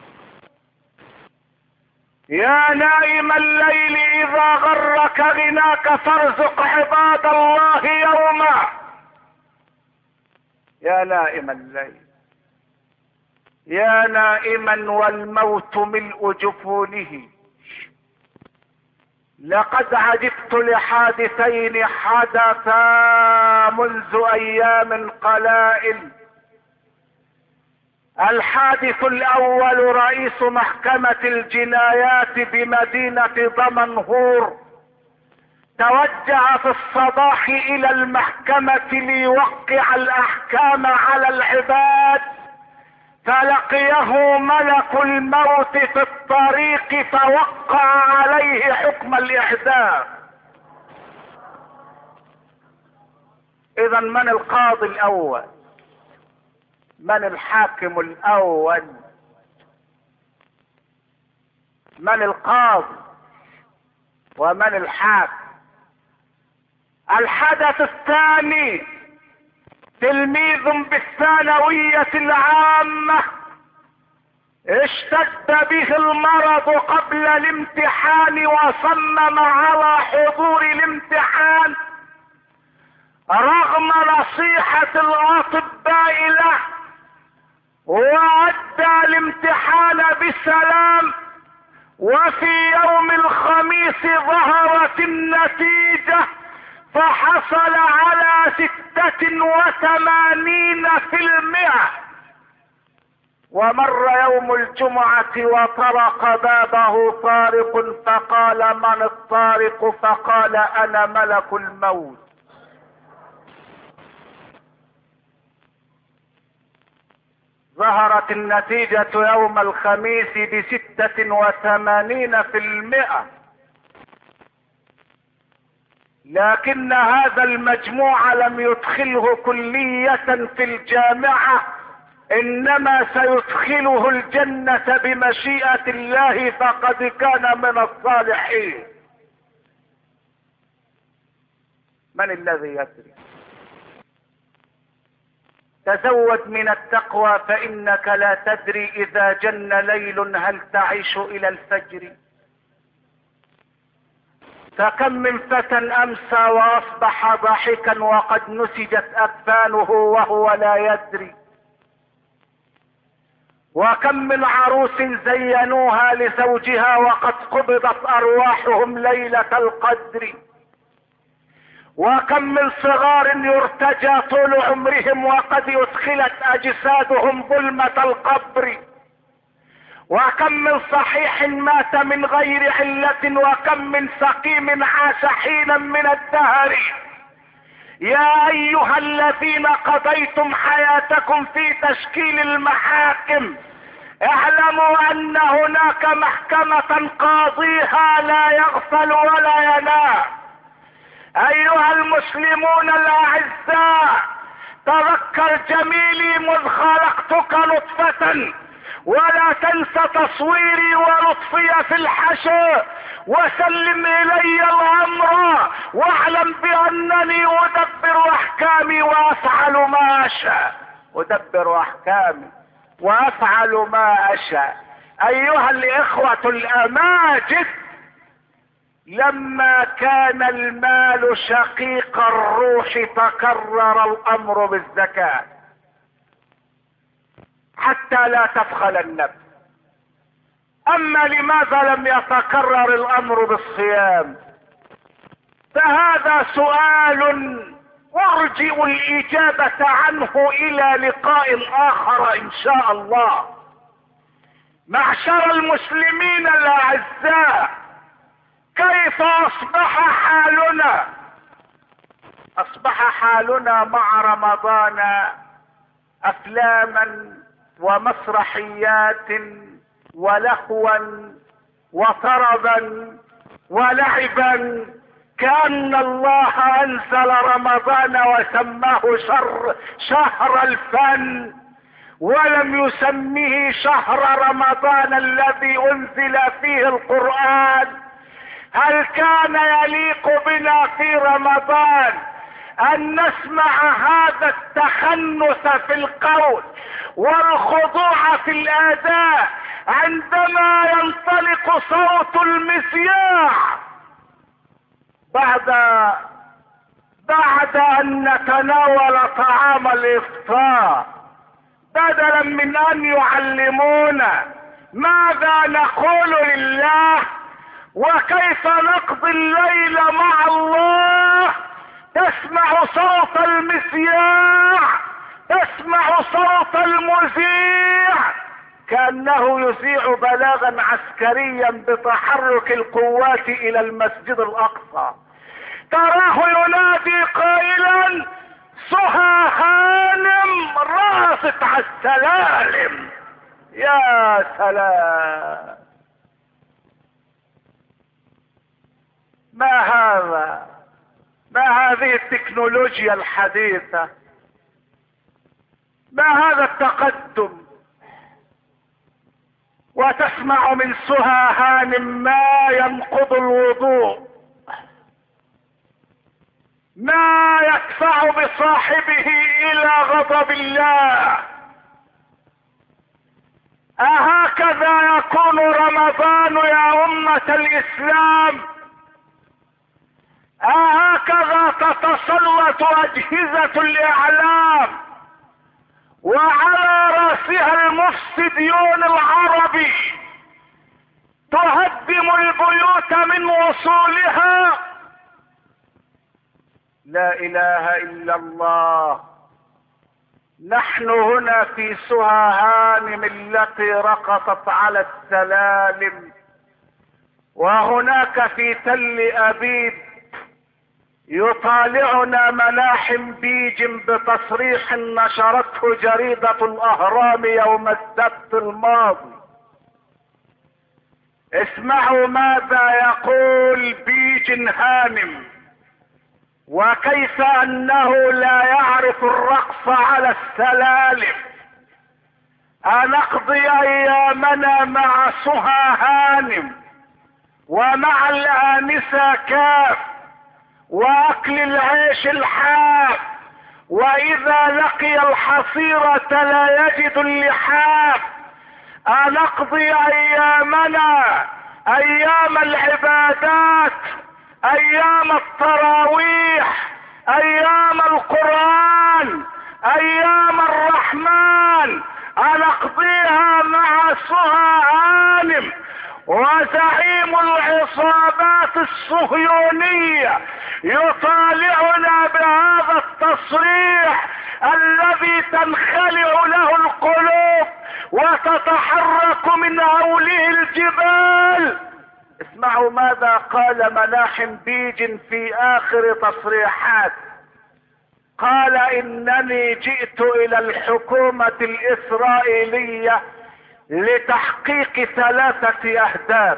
[SPEAKER 1] يا نائم الليل إذا غرك غناك فارزق عباد الله يوما. يا نائم الليل، يا نائما والموت ملء جفونه. لقد عجبت لحادثين حدثا منذ أيام قلائل. الحادث الأول رئيس محكمة الجنايات بمدينة دمنهور توجه في الصباح إلى المحكمة ليوقع الأحكام على العباد، فلقيه ملك الموت في الطريق فوقع عليه حكم الإعدام. إذا من القاضي الأول؟ من الحاكم الأول؟ من القاضي ومن الحاكم؟ الحدث الثاني، تلميذ بالثانوية العامة اشتد به المرض قبل الامتحان وصمم على حضور الامتحان رغم نصيحة الأطباء له وعدى الامتحان بسلام، وفي يوم الخميس ظهرت النتيجة فحصل على 86%. ومر يوم الجمعة وطرق بابه طارق فقال: من الطارق؟ فقال: انا ملك الموت. ظهرت النتيجة يوم الخميس ب86%، لكن هذا المجموع لم يدخله كلية في الجامعة، انما سيدخله الجنة بمشيئة الله، فقد كان من الصالحين. من الذي يدري؟ تزود من التقوى فإنك لا تدري إذا جن ليل هل تعيش إلى الفجر. فكم من فتى أمسى وأصبح ضاحكا وقد نسجت أكفانه وهو لا يدري. وكم من عروس زينوها لزوجها وقد قبضت أرواحهم ليلة القدر. وكم من صغار يرتجى طول عمرهم وقد أدخلت أجسادهم ظلمة القبر. وكم من صحيح مات من غير علة، وكم من سقيم عاش حينا من الدهر. يا أيها الذين قضيتم حياتكم في تشكيل المحاكم، اعلموا أن هناك محكمة قاضيها لا يغفل ولا ينام. أيها المسلمون الأعزاء، تذكر جميلي مذ خلقتك نطفة، ولا تنس تصويري ولطفي في الحشر، وسلم إلي الأمر واعلم بأنني أدبر أحكامي وأفعل ما أشاء. أدبر أحكامي وأفعل ما أشاء. أيها الإخوة الأماجد، لما كان المال شقيق الروح تكرر الأمر بالزكاة حتى لا تبخل النفس. أما لماذا لم يتكرر الأمر بالصيام؟ فهذا سؤال أرجئ الإجابة عنه إلى لقاء آخر إن شاء الله. معشر المسلمين الأعزاء، كيف أصبح حالنا؟ أصبح حالنا مع رمضان أفلاما ومسرحيات ولهوا وطربا ولعبا، كأن الله أنزل رمضان وسماه شهر الفن، ولم يسميه شهر رمضان الذي أنزل فيه القرآن. هل كان يليق بنا في رمضان أن نسمع هذا التخنث في القول والخضوع في الأداء عندما ينطلق صوت المذياع بعد أن نتناول طعام الإفطار، بدلا من أن يعلمونا ماذا نقول لله وكيف نقضي الليل مع الله؟ تسمع صوت المذياع، تسمع صوت المذيع كأنه يذيع بلاغا عسكريا بتحرك القوات إلى المسجد الأقصى. تراه ينادي قائلا: سهى هانم راست على السلالم. يا سلام، ما هذا؟ ما هذه التكنولوجيا الحديثة؟ ما هذا التقدم؟ وتسمع من سهى هانم ما ينقض الوضوء، ما يدفع بصاحبه الى غضب الله. أهكذا يكون رمضان يا أمة الإسلام؟ أهكذا تتسلط أجهزة الإعلام وعلى راسها المفسدون العربي، تهدم البيوت من وصولها. لا اله الا الله. نحن هنا في سهى هانم التي رقصت على السلالم، وهناك في تل ابيب يطالعنا ملاحم بيج بتصريح نشرته جريدة الاهرام يوم السبت الماضي. اسمعوا ماذا يقول بيج هانم، وكيف انه لا يعرف الرقص على السلالم. أنقضي ايامنا مع سهى هانم ومع الآنسة كاف واكل العيش الحاف، واذا لقي الحصيرة لا يجد اللحاف. أنقضي ايامنا ايام العبادات، ايام التراويح، ايام القرآن، ايام الرحمن. أنقضيها مع سهى هانم وزعيم العصابات الصهيونية يطالعنا بهذا التصريح الذي تنخلع له القلوب وتتحرك من هوله الجبال. اسمعوا ماذا قال ملاحم بيج في اخر تصريحات. قال انني جئت الى الحكومة الاسرائيلية لتحقيق 3 اهداف.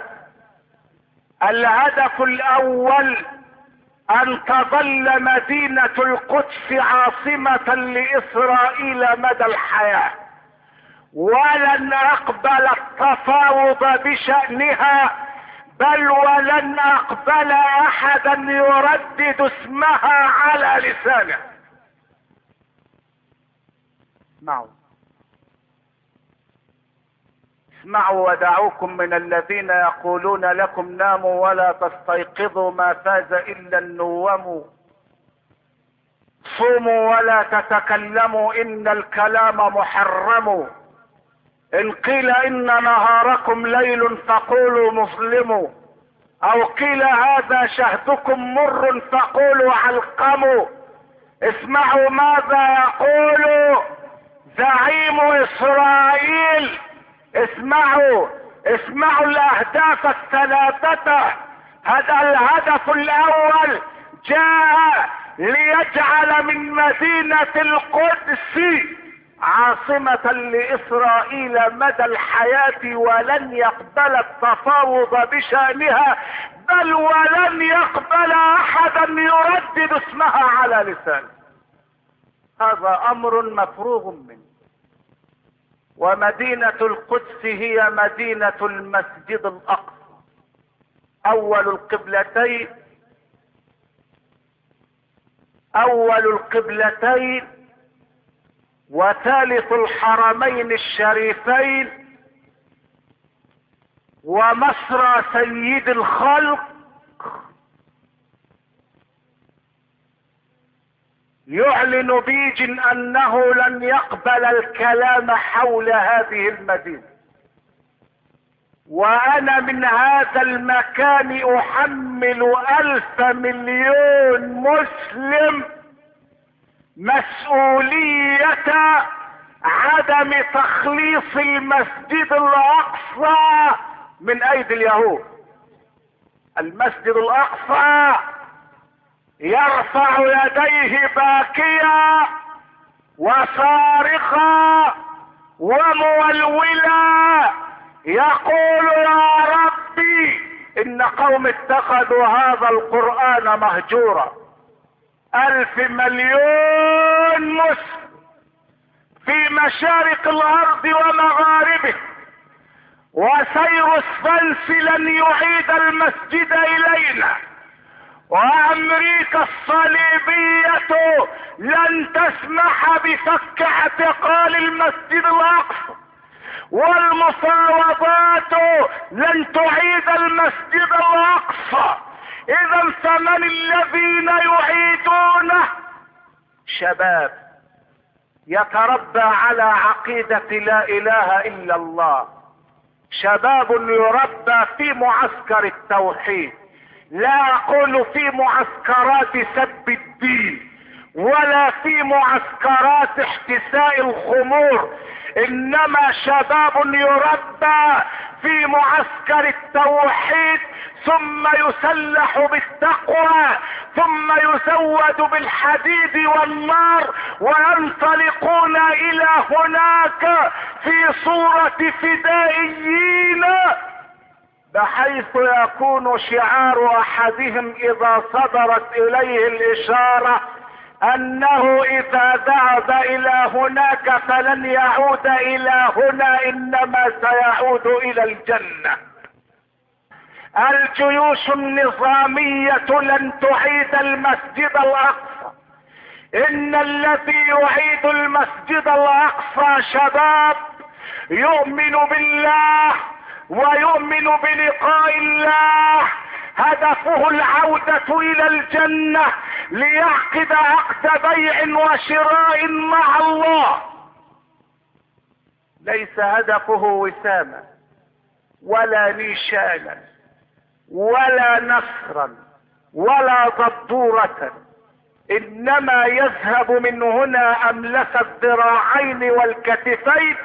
[SPEAKER 1] الهدف الاول ان تظل مدينة القدس عاصمة لاسرائيل مدى الحياة، ولن اقبل التفاوض بشأنها، بل ولن اقبل احدا يردد اسمها على لسانه. اسمعوا ودعوكم من الذين يقولون لكم ناموا ولا تستيقظوا ما فاز الا النوم. صوموا ولا تتكلموا ان الكلام محرم. ان قيل ان نهاركم ليل فقولوا مظلم، او قيل هذا شهدكم مر فقولوا علقم. اسمعوا ماذا يقول زعيم اسرائيل. اسمعوا الاهداف 3. هذا الهدف الاول جاء ليجعل من مدينة القدس عاصمة لاسرائيل مدى الحياة، ولن يقبل التفاوض بشأنها، بل ولن يقبل احدا يردد اسمها على لسانه. هذا امر مفروغ منه. ومدينة القدس هي مدينة المسجد الاقصى، اول القبلتين وثالث الحرمين الشريفين، ومسرى سيد الخلق. يعلن بيج انه لن يقبل الكلام حول هذه المدينة، وانا من هذا المكان احمل 1000 مليون مسلم مسؤولية عدم تخليص المسجد الاقصى من ايدي اليهود. المسجد الاقصى يرفع يديه باكيا وصارخا ومولولا يقول يا ربي ان قوم اتخذوا هذا القرآن مهجورا. 1000 مليون مسلم في مشارق الارض ومغاربه، وسير السلس لن يعيد المسجد الينا، وامريكا الصليبية لن تسمح بفك اعتقال المسجد الاقصى، والمفاوضات لن تعيد المسجد الاقصى. اذا فمن الذين يعيدونه؟ شباب يتربى على عقيدة لا اله الا الله، شباب يربى في معسكر التوحيد، لا اقول في معسكرات سب الدين ولا في معسكرات احتساء الخمور، انما شباب يربى في معسكر التوحيد، ثم يسلح بالتقوى، ثم يزود بالحديد والنار، وينطلقون الى هناك في صورة فدائيين، بحيث يكون شعار احدهم اذا صدرت اليه الاشارة انه اذا ذهب الى هناك فلن يعود الى هنا، انما سيعود الى الجنة. الجيوش النظامية لن تعيد المسجد الاقصى، ان الذي يعيد المسجد الاقصى شباب يؤمن بالله ويؤمن بلقاء الله، هدفه العودة الى الجنة ليعقد عقد بيع وشراء مع الله، ليس هدفه وساما ولا نيشانا ولا نصرا ولا ضبورة، انما يذهب من هنا املس الذراعين والكتفين،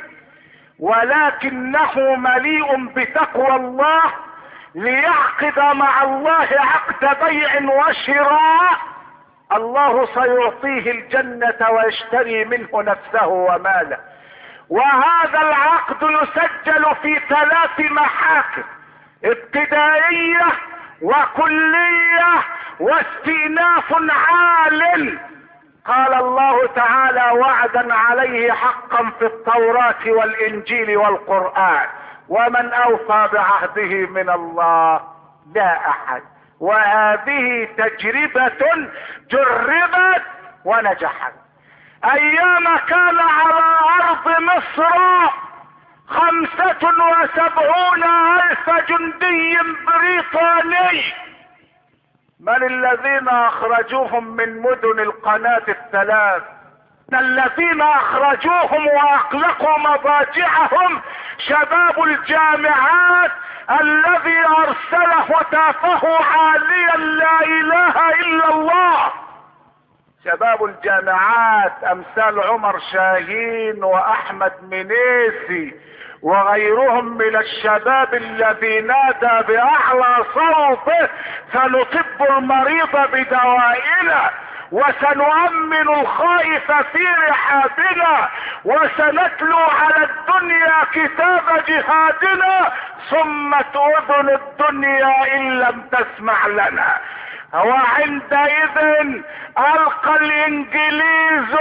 [SPEAKER 1] ولكنه مليء بتقوى الله ليعقد مع الله عقد بيع وشراء، الله سيعطيه الجنة ويشتري منه نفسه وماله. وهذا العقد يسجل في 3 محاكم، ابتدائية وكلية واستئناف عال. قال الله تعالى وعدا عليه حقا في التوراة والانجيل والقرآن، ومن اوفى بعهده من الله لا احد. وهذه تجربة جربت ونجحت. ايام كان على ارض مصر 75,000 جندي بريطاني، من الذين اخرجوهم من مدن القناة الثلاث؟ الذين اخرجوهم واغلقوا مضاجعهم شباب الجامعات الذي ارسل هتافه عاليا لا اله الا الله. شباب الجامعات امثال عمر شاهين واحمد منيسي وغيرهم من الشباب الذي نادى باعلى صوته سنطب المريض بدوائنا، وسنؤمن الخائف في رحابنا، وسنتلو على الدنيا كتاب جهادنا، صمت اذن الدنيا ان لم تسمع لنا. وعندئذ القى الانجليز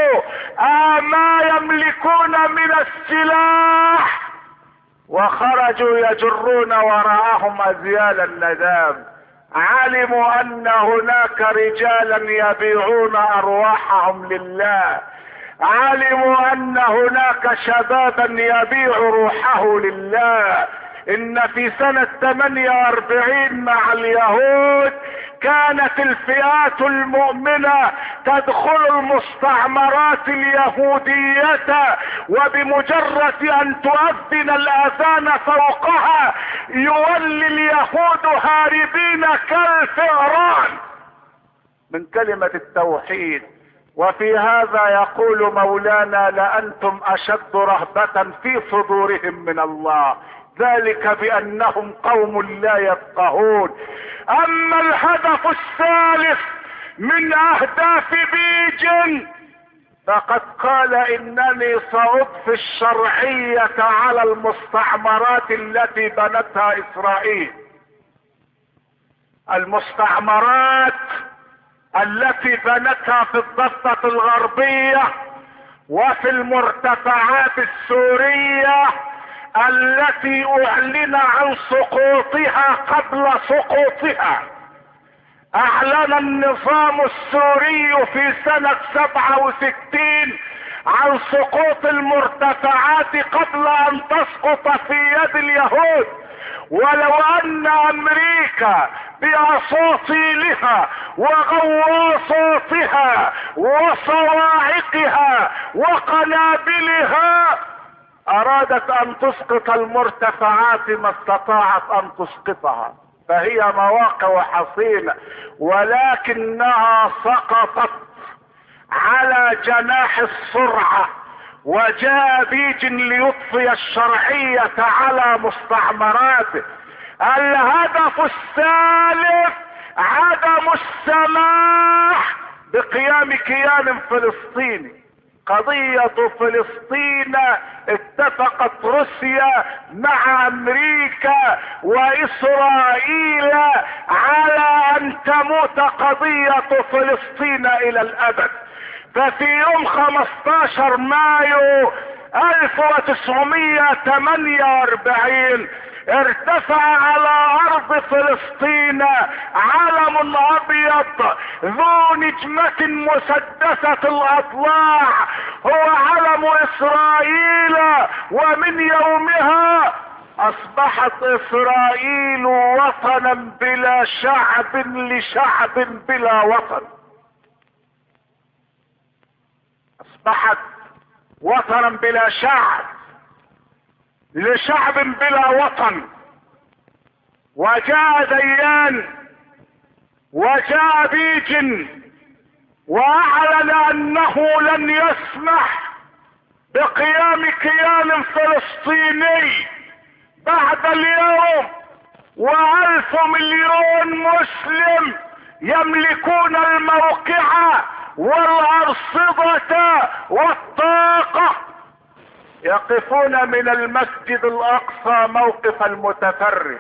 [SPEAKER 1] ما يملكون من السلاح وخرجوا يجرون وراءهم ازيال الندام. علموا ان هناك رجالا يبيعون ارواحهم لله، علموا ان هناك شبابا يبيع روحه لله. ان في سنة 48 مع اليهود كانت الفئات المؤمنة تدخل المستعمرات اليهودية، وبمجرد ان تؤذن الاذان فوقها يولي اليهود هاربين كالفئران من كلمة التوحيد. وفي هذا يقول مولانا لأنتم اشد رهبة في صدورهم من الله، ذلك بانهم قوم لا يفقهون. اما الهدف الثالث من اهداف بيجن فقد قال انني سأضفي الشرعية على المستعمرات التي بنتها اسرائيل، المستعمرات التي بنتها في الضفة الغربية وفي المرتفعات السورية التي اعلن عن سقوطها قبل سقوطها. اعلن النظام السوري في سنة 67 عن سقوط المرتفعات قبل ان تسقط في يد اليهود، ولو ان امريكا باساطيلها وغواصاتها وصواعقها وقنابلها ارادت ان تسقط المرتفعات ما استطاعت ان تسقطها، فهي مواقع حصينة، ولكنها سقطت على جناح السرعة، وجاء بيج ليطفي الشرعية على مستعمراته. الهدف الثالث عدم السماح بقيام كيان فلسطيني. قضية فلسطين اتفقت روسيا مع امريكا واسرائيل على ان تموت قضية فلسطين الى الابد. ففي يوم 15 مايو 1948 ارتفع على ارض فلسطين علم ابيض ذو نجمة مسدسة الاضلاع، هو علم اسرائيل. ومن يومها اصبحت اسرائيل وطنا بلا شعب لشعب بلا وطن. اصبحت وطنا بلا شعب لشعب بلا وطن. وجاء ديان وجاء بيج واعلن انه لن يسمح بقيام كيان فلسطيني بعد اليوم، و1,000 مليون مسلم يملكون الموقع والارصدة والطاقة يقفون من المسجد الاقصى موقف المتفرج.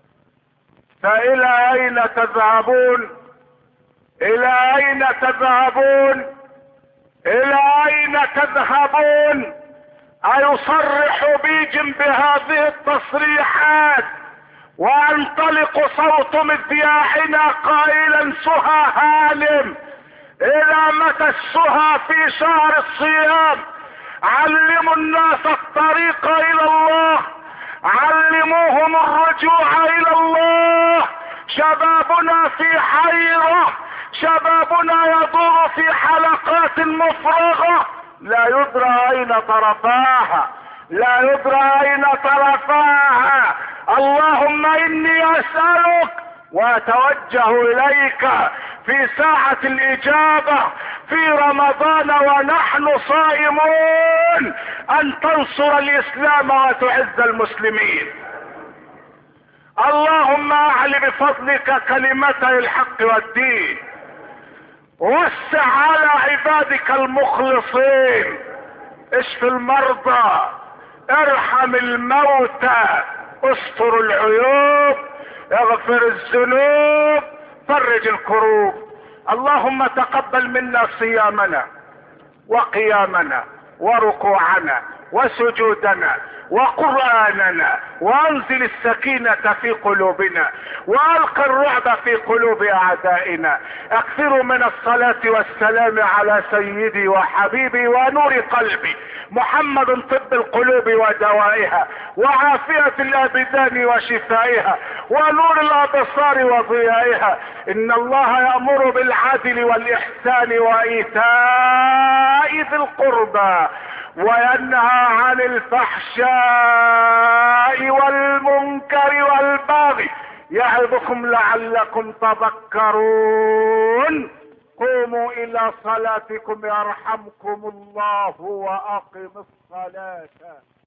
[SPEAKER 1] فالى اين تذهبون؟ الى اين تذهبون؟ الى اين تذهبون؟ ايصرح بيج بهذه التصريحات وينطلق صوت مذياعنا قائلا سهى هانم؟ الى متى السهى في شهر الصيام؟ علموا الناس الطريق الى الله، علموهم الرجوع الى الله. شبابنا في حيرة، شبابنا يدور في حلقات مفرغة لا يدرى اين طرفاها، لا يدرى اين طرفاها. اللهم اني اسألك واتوجه اليك في ساعة الاجابة في رمضان ونحن صائمون ان تنصر الاسلام وتعز المسلمين. اللهم اعل بفضلك كلمتي الحق والدين، وسع على عبادك المخلصين، اشف المرضى، ارحم الموتى، استر العيوب، اغفر الذنوب، فرج الكروب. اللهم تقبل منا صيامنا وقيامنا وركوعنا وسجودنا وقرآننا، وانزل السكينة في قلوبنا، والق الرعب في قلوب اعدائنا. اكثروا من الصلاة والسلام على سيدي وحبيبي ونور قلبي محمد، طب القلوب ودوائها، وعافية الابدان وشفائها، ونور الابصار وضيائها. ان الله يأمر بالعدل والاحسان وايتاء ذي القربى، وينهى عن الفحشاء والمنكر والبغي، يعظكم لعلكم تذكرون. قوموا الى صلاتكم يرحمكم الله، واقم الصلاة.